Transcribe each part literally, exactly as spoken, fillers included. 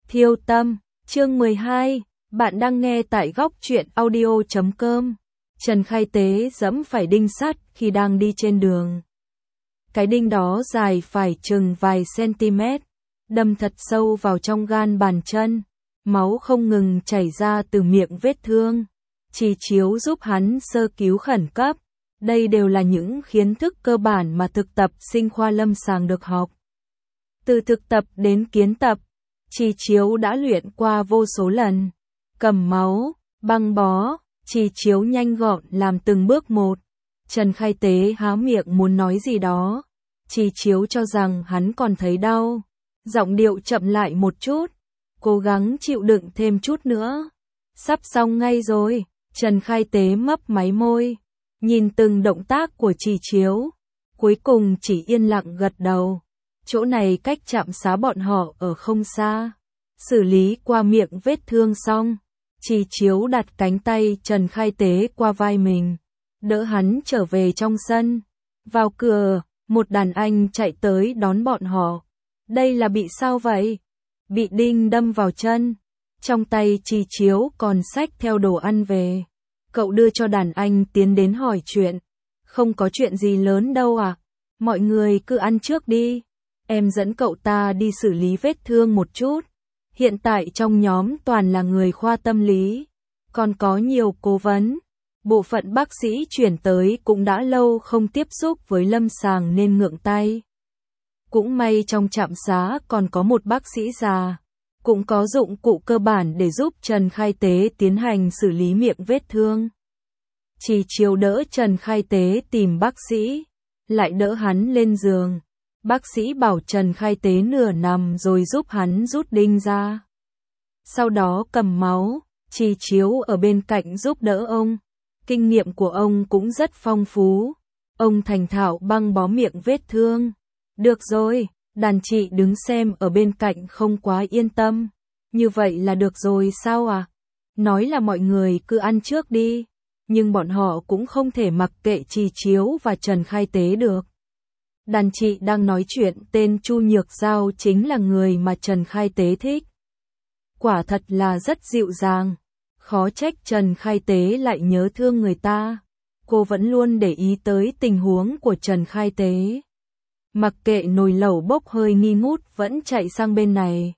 Thiêu tâm, chương mười hai, bạn đang nghe tại góc truyện audio chấm com. Trần Khai Tế giẫm phải đinh sắt khi đang đi trên đường. Cái đinh đó dài phải chừng vài cm, đâm thật sâu vào trong gan bàn chân, máu không ngừng chảy ra từ miệng vết thương. Chỉ chiếu giúp hắn sơ cứu khẩn cấp. Đây đều là những kiến thức cơ bản mà thực tập sinh khoa lâm sàng được học. Từ thực tập đến kiến tập, Chỉ Chiếu đã luyện qua vô số lần. Cầm máu, băng bó, Chỉ Chiếu nhanh gọn làm từng bước một. Trần Khai Tế há miệng muốn nói gì đó. Chỉ Chiếu cho rằng hắn còn thấy đau. Giọng điệu chậm lại một chút. Cố gắng chịu đựng thêm chút nữa. Sắp xong ngay rồi. Trần Khai Tế mấp máy môi. Nhìn từng động tác của Chỉ Chiếu. Cuối cùng chỉ yên lặng gật đầu. Chỗ này cách trạm xá bọn họ ở không xa. Xử lý qua miệng vết thương xong, Chỉ Chiếu đặt cánh tay Trần Khai Tế qua vai mình, đỡ hắn trở về trong sân. Vào cửa, một đàn anh chạy tới đón bọn họ. Đây là bị sao vậy? Bị đinh đâm vào chân. Trong tay Chỉ Chiếu còn xách theo đồ ăn về. Cậu đưa cho đàn anh tiến đến hỏi chuyện. Không có chuyện gì lớn đâu à? Mọi người cứ ăn trước đi. Em dẫn cậu ta đi xử lý vết thương một chút. Hiện tại trong nhóm toàn là người khoa tâm lý. Còn có nhiều cố vấn. Bộ phận bác sĩ chuyển tới cũng đã lâu không tiếp xúc với lâm sàng nên ngượng tay. Cũng may trong trạm xá còn có một bác sĩ già. Cũng có dụng cụ cơ bản để giúp Trần Khai Tế tiến hành xử lý miệng vết thương. Chỉ Chiếu đỡ Trần Khai Tế tìm bác sĩ. Lại đỡ hắn lên giường. Bác sĩ bảo Trần Khai Tế nửa nằm rồi giúp hắn rút đinh ra. Sau đó cầm máu, Chỉ Chiếu ở bên cạnh giúp đỡ ông. Kinh nghiệm của ông cũng rất phong phú. Ông thành thạo băng bó miệng vết thương. Được rồi, đàn chị đứng xem ở bên cạnh không quá yên tâm. Như vậy là được rồi sao à? Nói là mọi người cứ ăn trước đi. Nhưng bọn họ cũng không thể mặc kệ Chỉ Chiếu và Trần Khai Tế được. Đàn chị đang nói chuyện tên Chu Nhược Giao chính là người mà Trần Khai Tế thích. Quả thật là rất dịu dàng. Khó trách Trần Khai Tế lại nhớ thương người ta. Cô vẫn luôn để ý tới tình huống của Trần Khai Tế. Mặc kệ nồi lẩu bốc hơi nghi ngút vẫn chạy sang bên này.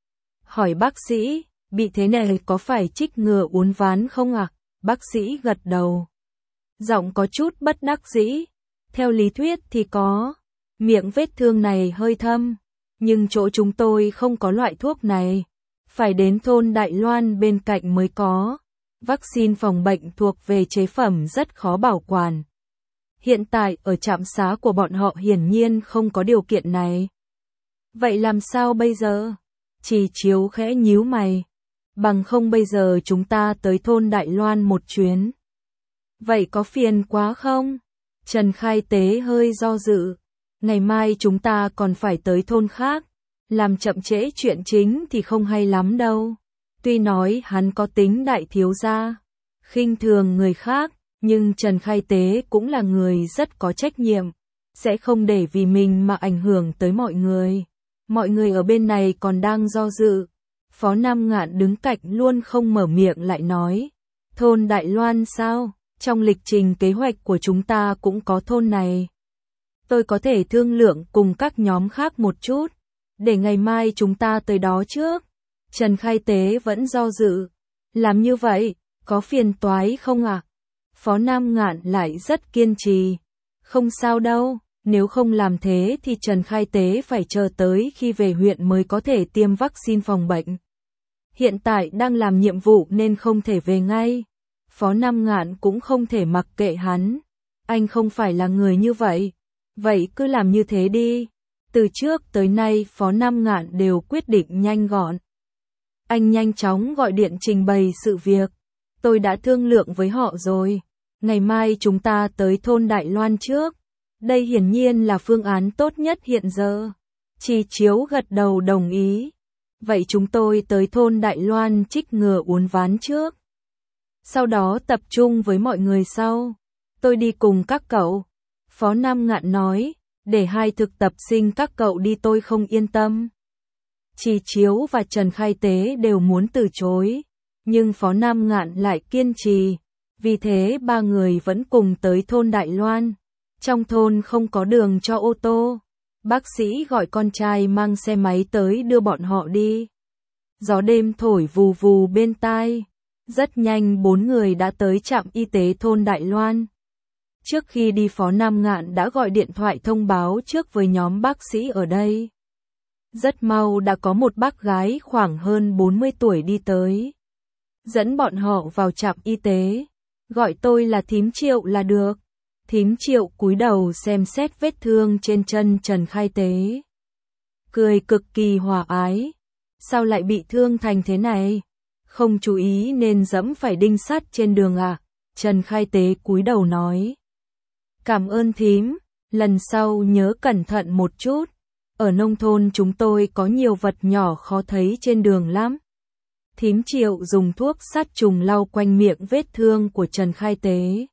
Hỏi bác sĩ, bị thế này có phải trích ngừa uốn ván không ạ? À? Bác sĩ gật đầu. Giọng có chút bất đắc dĩ. Theo lý thuyết thì có. Miệng vết thương này hơi thâm. Nhưng chỗ chúng tôi không có loại thuốc này. Phải đến thôn Đại Loan bên cạnh mới có. Vaccine phòng bệnh thuộc về chế phẩm rất khó bảo quản. Hiện tại ở trạm xá của bọn họ hiển nhiên không có điều kiện này. Vậy làm sao bây giờ? Chỉ Chiếu khẽ nhíu mày. Bằng không bây giờ chúng ta tới thôn Đại Loan một chuyến. Vậy có phiền quá không? Trần Khai Tế hơi do dự. Ngày mai chúng ta còn phải tới thôn khác. Làm chậm trễ chuyện chính thì không hay lắm đâu. Tuy nói hắn có tính đại thiếu gia, khinh thường người khác, nhưng Trần Khai Tế cũng là người rất có trách nhiệm. Sẽ không để vì mình mà ảnh hưởng tới mọi người. Mọi người ở bên này còn đang do dự. Phó Nam Ngạn đứng cạnh luôn không mở miệng lại nói. Thôn Đại Loan sao? Trong lịch trình kế hoạch của chúng ta cũng có thôn này. Tôi có thể thương lượng cùng các nhóm khác một chút. Để ngày mai chúng ta tới đó trước. Trần Khai Tế vẫn do dự. Làm như vậy, có phiền toái không ạ? À? Phó Nam Ngạn lại rất kiên trì. Không sao đâu, nếu không làm thế thì Trần Khai Tế phải chờ tới khi về huyện mới có thể tiêm vaccine phòng bệnh. Hiện tại đang làm nhiệm vụ nên không thể về ngay. Phó Nam Ngạn cũng không thể mặc kệ hắn. Anh không phải là người như vậy. Vậy cứ làm như thế đi. Từ trước tới nay Phó Nam Ngạn đều quyết định nhanh gọn. Anh nhanh chóng gọi điện trình bày sự việc. Tôi đã thương lượng với họ rồi. Ngày mai chúng ta tới thôn Đại Loan trước. Đây hiển nhiên là phương án tốt nhất hiện giờ. Chỉ Chiếu gật đầu đồng ý. Vậy chúng tôi tới thôn Đại Loan trích ngừa uốn ván trước. Sau đó tập trung với mọi người sau. Tôi đi cùng các cậu. Phó Nam Ngạn nói, để hai thực tập sinh các cậu đi tôi không yên tâm. Trì Chiếu và Trần Khai Tế đều muốn từ chối, nhưng Phó Nam Ngạn lại kiên trì, vì thế ba người vẫn cùng tới thôn Đại Loan. Trong thôn không có đường cho ô tô, bác sĩ gọi con trai mang xe máy tới đưa bọn họ đi. Gió đêm thổi vù vù bên tai, rất nhanh bốn người đã tới trạm y tế thôn Đại Loan. Trước khi đi Phó Nam Ngạn đã gọi điện thoại thông báo trước với nhóm bác sĩ ở đây. Rất mau đã có một bác gái khoảng hơn bốn mươi tuổi đi tới, dẫn bọn họ vào trạm y tế, gọi tôi là thím Triệu là được. Thím Triệu cúi đầu xem xét vết thương trên chân Trần Khai Tế, cười cực kỳ hòa ái. Sao lại bị thương thành thế này? Không chú ý nên dẫm phải đinh sắt trên đường à? Trần Khai Tế cúi đầu nói. Cảm ơn thím, lần sau nhớ cẩn thận một chút. Ở nông thôn chúng tôi có nhiều vật nhỏ khó thấy trên đường lắm. Thím Triệu dùng thuốc sát trùng lau quanh miệng vết thương của Trần Khai Tế,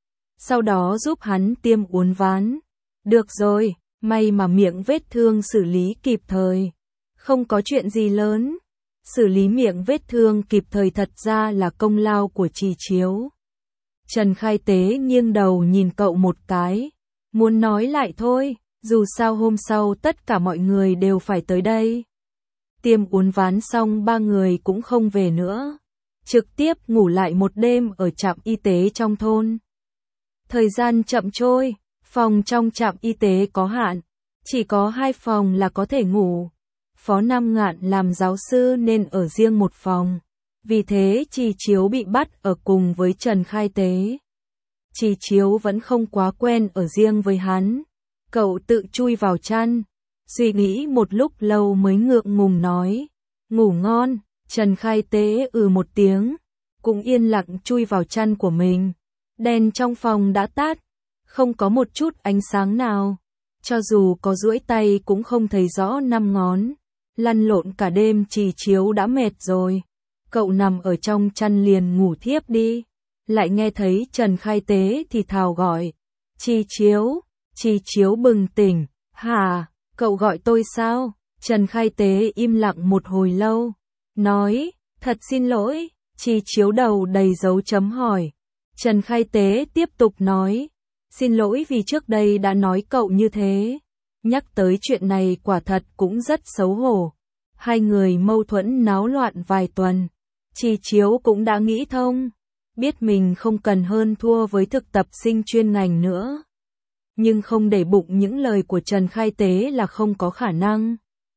sau đó giúp hắn tiêm uốn ván. Được rồi, may mà miệng vết thương xử lý kịp thời. Không có chuyện gì lớn. Xử lý miệng vết thương kịp thời thật ra là công lao của Trì Chiếu. Trần Khai Tế nghiêng đầu nhìn cậu một cái, muốn nói lại thôi, dù sao hôm sau tất cả mọi người đều phải tới đây. Tiêm uốn ván xong ba người cũng không về nữa, trực tiếp ngủ lại một đêm ở trạm y tế trong thôn. Thời gian chậm trôi, phòng trong trạm y tế có hạn, chỉ có hai phòng là có thể ngủ. Phó Nam Ngạn làm giáo sư nên ở riêng một phòng, vì thế Trì Chiếu bị bắt ở cùng với Trần Khai Tế. Trì Chiếu vẫn không quá quen ở riêng với hắn, cậu tự chui vào chăn, suy nghĩ một lúc lâu mới ngượng ngùng nói, ngủ ngon. Trần Khai Tế ừ một tiếng, cũng yên lặng chui vào chăn của mình. Đèn trong phòng đã tắt, không có một chút ánh sáng nào, cho dù có duỗi tay cũng không thấy rõ năm ngón. Lăn lộn cả đêm Trì Chiếu đã mệt rồi, cậu nằm ở trong chăn liền ngủ thiếp đi. Lại nghe thấy Trần Khai Tế thì thào gọi, Trì Chiếu. Trì Chiếu bừng tỉnh, hả, cậu gọi tôi sao? Trần Khai Tế im lặng một hồi lâu, nói, thật xin lỗi. Trì Chiếu đầu đầy dấu chấm hỏi. Trần Khai Tế tiếp tục nói, xin lỗi vì trước đây đã nói cậu như thế. Nhắc tới chuyện này quả thật cũng rất xấu hổ. Hai người mâu thuẫn náo loạn vài tuần, Trì Chiếu cũng đã nghĩ thông, biết mình không cần hơn thua với thực tập sinh chuyên ngành nữa. Nhưng không để bụng những lời của Trần Khai Tế là không có khả năng.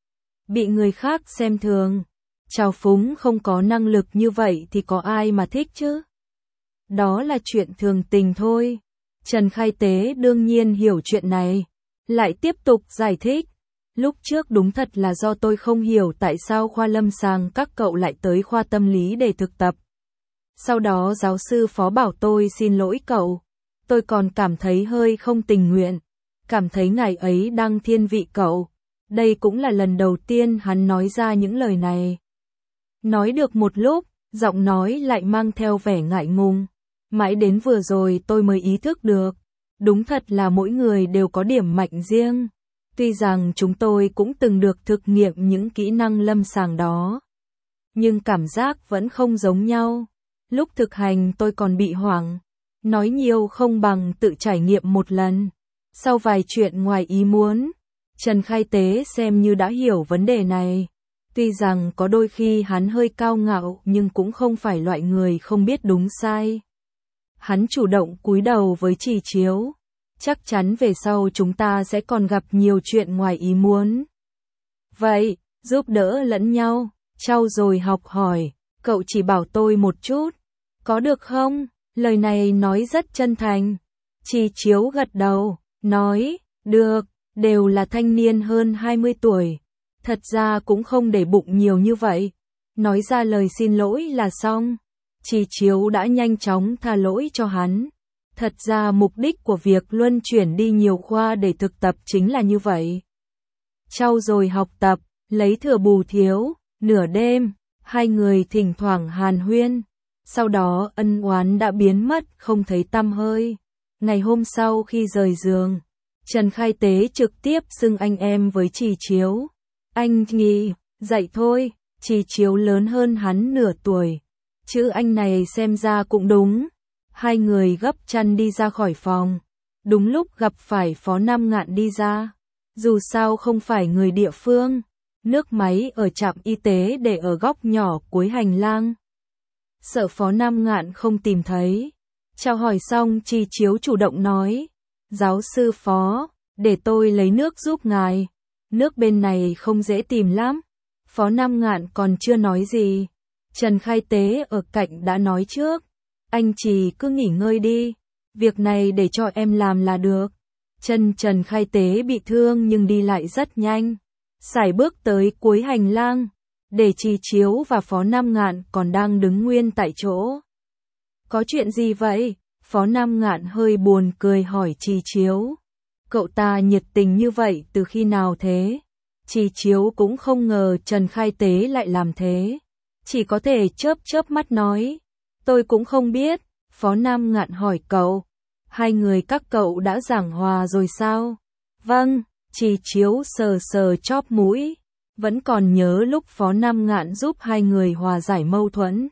Bị người khác xem thường, trào phúng không có năng lực như vậy thì có ai mà thích chứ? Đó là chuyện thường tình thôi. Trần Khai Tế đương nhiên hiểu chuyện này, lại tiếp tục giải thích. Lúc trước đúng thật là do tôi không hiểu tại sao khoa lâm sàng các cậu lại tới khoa tâm lý để thực tập. Sau đó giáo sư Phó bảo tôi xin lỗi cậu. Tôi còn cảm thấy hơi không tình nguyện, cảm thấy ngày ấy đang thiên vị cậu. Đây cũng là lần đầu tiên hắn nói ra những lời này. Nói được một lúc, giọng nói lại mang theo vẻ ngại ngùng. Mãi đến vừa rồi tôi mới ý thức được, đúng thật là mỗi người đều có điểm mạnh riêng. Tuy rằng chúng tôi cũng từng được thực nghiệm những kỹ năng lâm sàng đó, nhưng cảm giác vẫn không giống nhau. Lúc thực hành tôi còn bị hoảng, nói nhiều không bằng tự trải nghiệm một lần. Sau vài chuyện ngoài ý muốn, Trần Khai Tế xem như đã hiểu vấn đề này. Tuy rằng có đôi khi hắn hơi cao ngạo nhưng cũng không phải loại người không biết đúng sai. Hắn chủ động cúi đầu với Trì Chiếu. Chắc chắn về sau chúng ta sẽ còn gặp nhiều chuyện ngoài ý muốn. Vậy, giúp đỡ lẫn nhau, trau dồi học hỏi, cậu chỉ bảo tôi một chút, có được không? Lời này nói rất chân thành. Trì Chiếu gật đầu, nói, được, đều là thanh niên hơn hai mươi tuổi. Thật ra cũng không để bụng nhiều như vậy. Nói ra lời xin lỗi là xong. Trì Chiếu đã nhanh chóng tha lỗi cho hắn. Thật ra mục đích của việc luân chuyển đi nhiều khoa để thực tập chính là như vậy. Trau dồi học tập, lấy thừa bù thiếu, nửa đêm, hai người thỉnh thoảng hàn huyên. Sau đó ân oán đã biến mất không thấy tăm hơi. Ngày hôm sau khi rời giường, Trần Khai Tế trực tiếp xưng anh em với Trì Chiếu. Anh Nghi, Dạy thôi, Trì Chiếu lớn hơn hắn nửa tuổi. Chữ anh này xem ra cũng đúng. Hai người gấp chăn đi ra khỏi phòng. Đúng lúc gặp phải Phó Nam Ngạn đi ra. Dù sao không phải người địa phương. Nước máy ở trạm y tế để ở góc nhỏ cuối hành lang. Sợ Phó Nam Ngạn không tìm thấy. Chào hỏi xong Trì Chiếu chủ động nói. Giáo sư Phó, để tôi lấy nước giúp ngài. Nước bên này không dễ tìm lắm. Phó Nam Ngạn còn chưa nói gì. Trần Khai Tế ở cạnh đã nói trước. Anh Trì cứ nghỉ ngơi đi. Việc này để cho em làm là được. Chân Trần Khai Tế bị thương nhưng đi lại rất nhanh. Sải bước tới cuối hành lang. Để Trì Chiếu và Phó Nam Ngạn còn đang đứng nguyên tại chỗ. Có chuyện gì vậy? Phó Nam Ngạn hơi buồn cười hỏi Trì Chiếu. Cậu ta nhiệt tình như vậy từ khi nào thế? Trì Chiếu cũng không ngờ Trần Khai Tế lại làm thế. Chỉ có thể chớp chớp mắt nói. Tôi cũng không biết. Phó Nam Ngạn hỏi cậu. Hai người các cậu đã giảng hòa rồi sao? Vâng, Trì Chiếu sờ sờ chóp mũi. Vẫn còn nhớ lúc Phó Nam Ngạn giúp hai người hòa giải mâu thuẫn.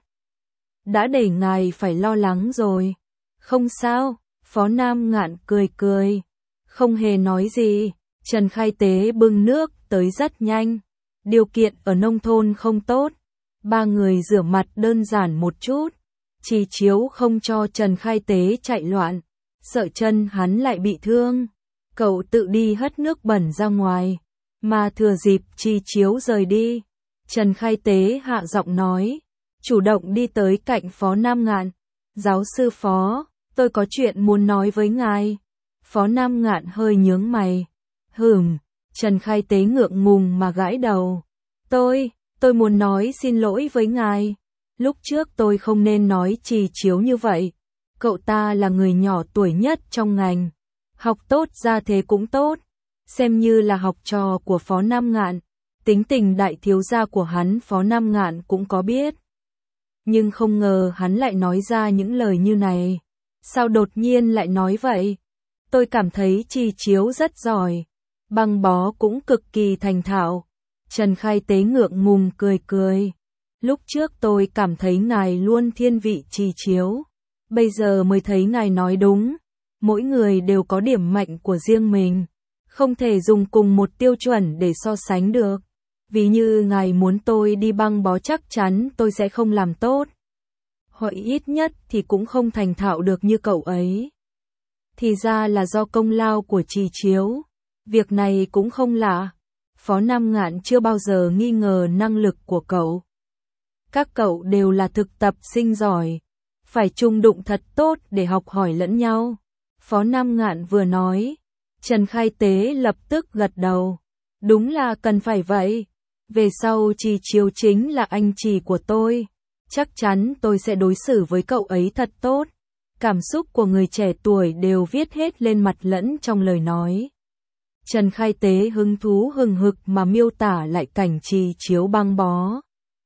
Đã để ngài phải lo lắng rồi. Không sao, Phó Nam Ngạn cười cười. Không hề nói gì. Trần Khai Tế bưng nước tới rất nhanh. Điều kiện ở nông thôn không tốt. Ba người rửa mặt đơn giản một chút. Trì Chiếu không cho Trần Khai Tế chạy loạn. Sợ chân hắn lại bị thương. Cậu tự đi hất nước bẩn ra ngoài. Mà thừa dịp Trì Chiếu rời đi. Trần Khai Tế hạ giọng nói. Chủ động đi tới cạnh Phó Nam Ngạn. Giáo sư Phó, tôi có chuyện muốn nói với ngài. Phó Nam Ngạn hơi nhướng mày. Hừm, Trần Khai Tế ngượng ngùng mà gãi đầu. Tôi, tôi muốn nói xin lỗi với ngài. Lúc trước tôi không nên nói Trì Chiếu như vậy. Cậu ta là người nhỏ tuổi nhất trong ngành. Học tốt ra thế cũng tốt. Xem như là học trò của Phó Nam Ngạn. Tính tình đại thiếu gia của hắn Phó Nam Ngạn cũng có biết. Nhưng không ngờ hắn lại nói ra những lời như này. Sao đột nhiên lại nói vậy? Tôi cảm thấy Trì Chiếu rất giỏi. Băng bó cũng cực kỳ thành thạo. Trần Khai Tế ngượng ngùng cười cười. Lúc trước tôi cảm thấy ngài luôn thiên vị Trì Chiếu. Bây giờ mới thấy ngài nói đúng. Mỗi người đều có điểm mạnh của riêng mình. Không thể dùng cùng một tiêu chuẩn để so sánh được. Vì như ngài muốn tôi đi băng bó chắc chắn tôi sẽ không làm tốt. Hoặc ít nhất thì cũng không thành thạo được như cậu ấy. Thì ra là do công lao của Trì Chiếu. Việc này cũng không lạ. Phó Nam Ngạn chưa bao giờ nghi ngờ năng lực của cậu. Các cậu đều là thực tập sinh giỏi. Phải chung đụng thật tốt để học hỏi lẫn nhau. Phó Nam Ngạn vừa nói. Trần Khai Tế lập tức gật đầu. Đúng là cần phải vậy. Về sau Trì Chiếu chính là anh Trì của tôi. Chắc chắn tôi sẽ đối xử với cậu ấy thật tốt. Cảm xúc của người trẻ tuổi đều viết hết lên mặt lẫn trong lời nói. Trần Khai Tế hứng thú hừng hực mà miêu tả lại cảnh Trì Chiếu băng bó.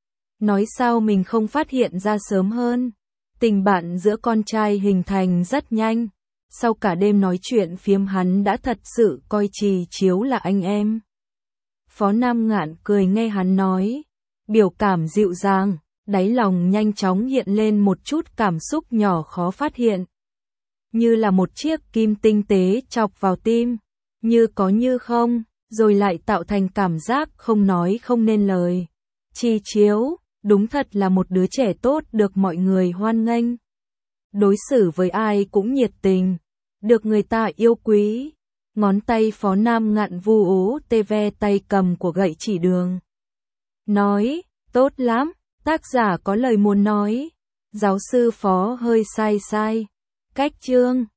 Nói sao mình không phát hiện ra sớm hơn. Tình bạn giữa con trai hình thành rất nhanh. Sau cả đêm nói chuyện phiếm hắn đã thật sự coi Trì Chiếu là anh em. Phó Nam Ngạn cười nghe hắn nói. Biểu cảm dịu dàng, đáy lòng nhanh chóng hiện lên một chút cảm xúc nhỏ khó phát hiện. Như là một chiếc kim tinh tế chọc vào tim. Như có như không, rồi lại tạo thành cảm giác không nói không nên lời. Trì Chiếu, đúng thật là một đứa trẻ tốt được mọi người hoan nghênh. Đối xử với ai cũng nhiệt tình, được người ta yêu quý. Ngón tay Phó Nam Ngạn vu ú tê ve tay cầm của gậy chỉ đường. Nói, tốt lắm, tác giả có lời muốn nói. Giáo sư Phó hơi sai sai. Cách chương